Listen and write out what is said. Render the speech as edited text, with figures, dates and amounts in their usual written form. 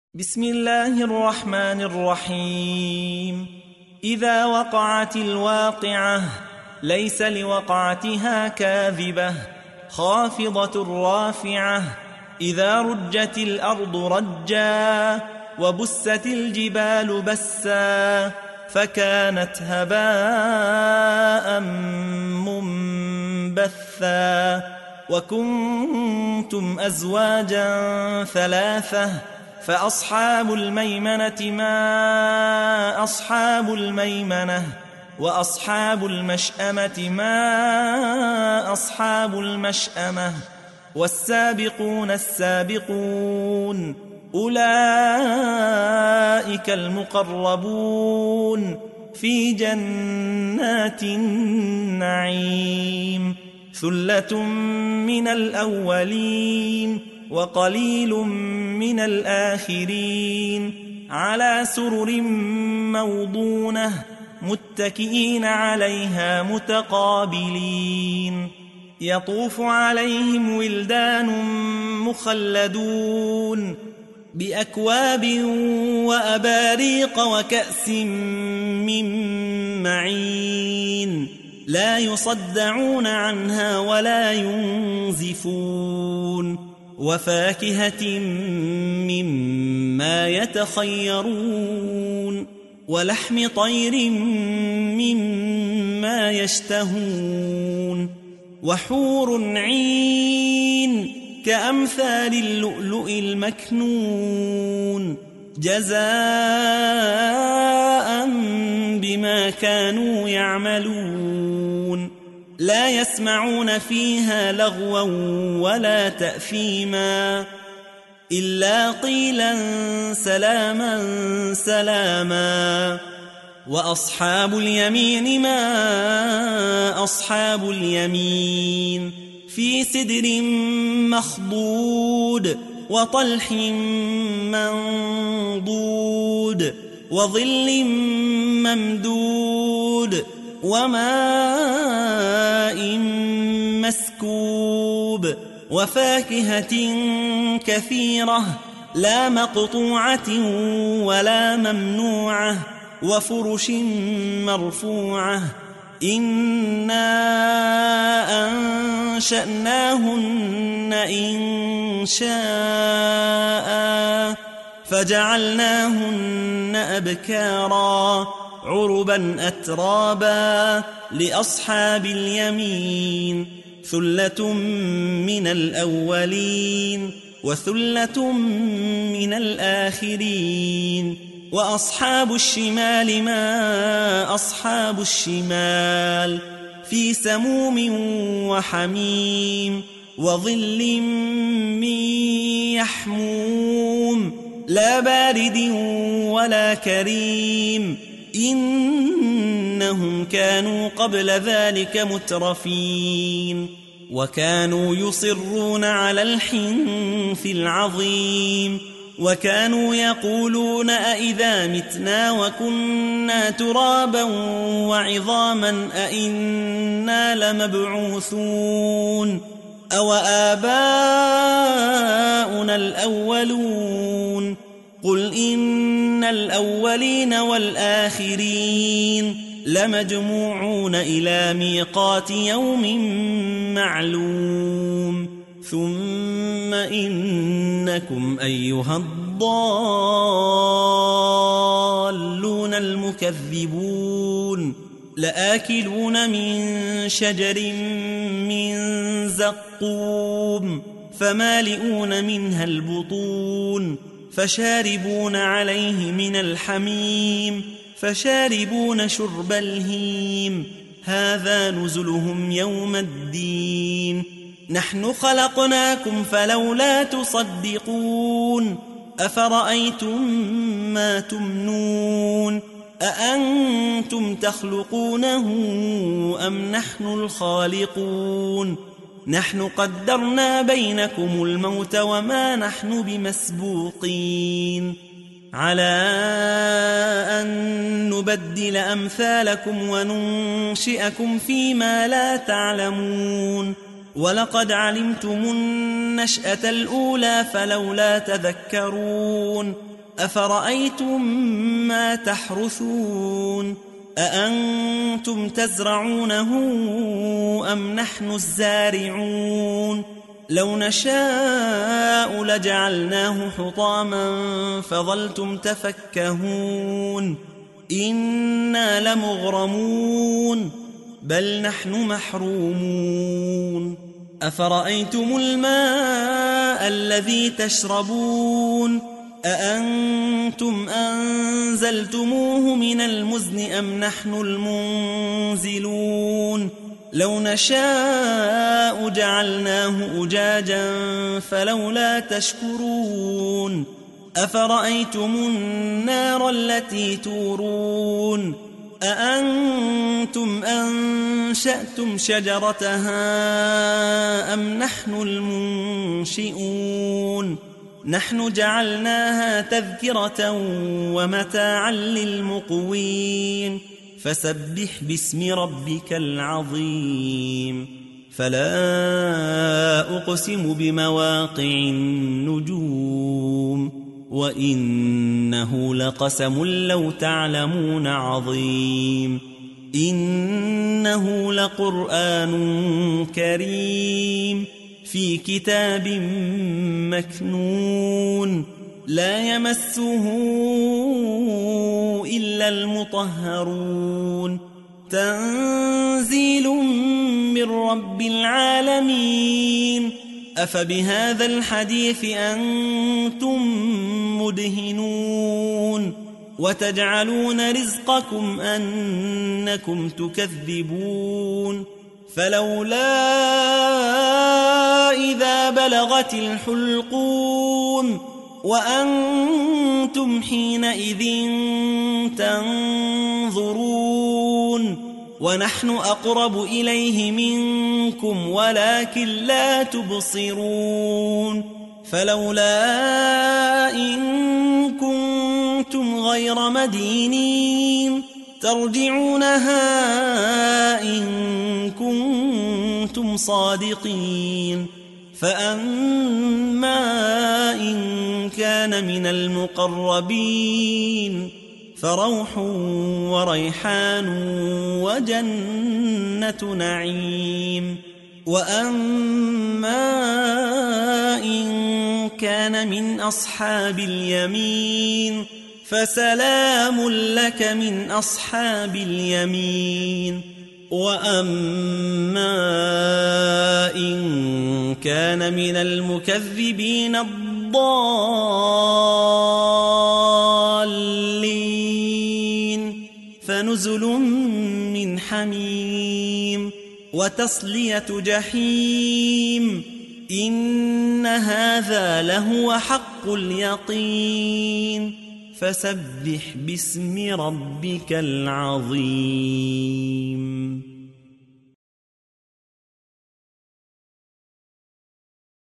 بسم الله الرحمن الرحيم. إذا وقعت الواقعة ليس لوقعتها كاذبة خافضة رافعة. إذا رجت الأرض رجا وبست الجبال بسا فكانت هباء منبثا. وكنتم أزواجا ثلاثة فأصحاب الميمنة ما أصحاب الميمنة وأصحاب المشأمة ما أصحاب المشأمة. والسابقون السابقون أولئك المقربون في جنات النعيم. ثلة من الأولين وقليل من الآخرين. على سرر موضونة متكئين عليها متقابلين. يطوف عليهم ولدان مخلدون بأكواب وأباريق وكأس من معين لا يصدعون عنها ولا ينزفون. وفاكهة مما يتخيرون ولحم طير مما يشتهون. وحور عين كأمثال اللؤلؤ المكنون جزاء بما كانوا يعملون. لا يسمعون فيها لغوا ولا تأثيما إلا قيلا سلاما سلاما. وأصحاب اليمين ما أصحاب اليمين. في سدر مخضود وطلح منضود وظل ممدود وماء مسكوب. وفاكهة كثيرة لا مقطوعة ولا ممنوعة. وفرش مرفوعة. إنا أنشأناهن إنشاء فجعلناهن أبكارا عربا أترابا لأصحاب اليمين. ثلة من الأولين وثلة من الآخرين. وأصحاب الشمال ما أصحاب الشمال. في سموم وحميم وظل من يحموم لا بارد ولا كريم. إنهم كانوا قبل ذلك مترفين وكانوا يصرون على الحنث العظيم. وكانوا يقولون أئذا متنا وكنا ترابا وعظاما أئنا لمبعوثون أو آباؤنا الأولون. قل إن الأولين والآخرين لمجموعون إلى ميقات يوم معلوم. ثم إنكم أيها الضالون المكذبون لآكلون من شجر من زقوم فمالئون منها البطون فشاربون عليه من الحميم فشاربون شرب الهيم. هذا نزلهم يوم الدين. نحن خلقناكم فلولا تصدقون. أفرأيتم ما تمنون أأنتم تخلقونه أم نحن الخالقون. نحن قدرنا بينكم الموت وما نحن بمسبوقين على أن نبدل أمثالكم وننشئكم فيما لا تعلمون. ولقد علمتم النشأة الأولى فلولا تذكرون أفرأيتم ما تحرثون أأنتم تزرعونه أم نحن الزارعون لو نشاء لجعلناه حطاما فظلتم تفكهون إنا لمغرمون بل نحن محرومون أفرأيتم الماء الذي تشربون أأنتم أنزلتموه من المزن أم نحن المنزلون لو نشاء جعلناه أجاجا فلولا تشكرون أفرأيتم النار التي تورون أأنتم أنشأتم شجرتها أم نحن المنشئون نحن جعلناها تذكرة ومتاعا للمقوين فسبح باسم ربك العظيم فلا أقسم بمواقع النجوم وإنه لقسم لو تعلمون عظيم إنه لقرآن كريم في كتاب مكنون لا يمسه إلا المطهرون تنزيل من رب العالمين أفبهذا الحديث أنتم مدهنون وتجعلون رزقكم أنكم تكذبون فلولا إذا بلغت الحلقوم وأنتم حينئذ تنظرون ونحن أقرب إليه منكم ولكن لا تبصرون فلولا إن كنتم غير مدينين ترجعونها إن كنتم صادقين فأما إن كان من المقربين فروح وريحان وجنة نعيم وأما إن كان من أصحاب اليمين فسلام لك من أصحاب اليمين وأما إن كان من المكذبين الضالين فنزل من حميم وتصلية جحيم إن هذا لهو حق اليقين فسبح باسم ربك العظيم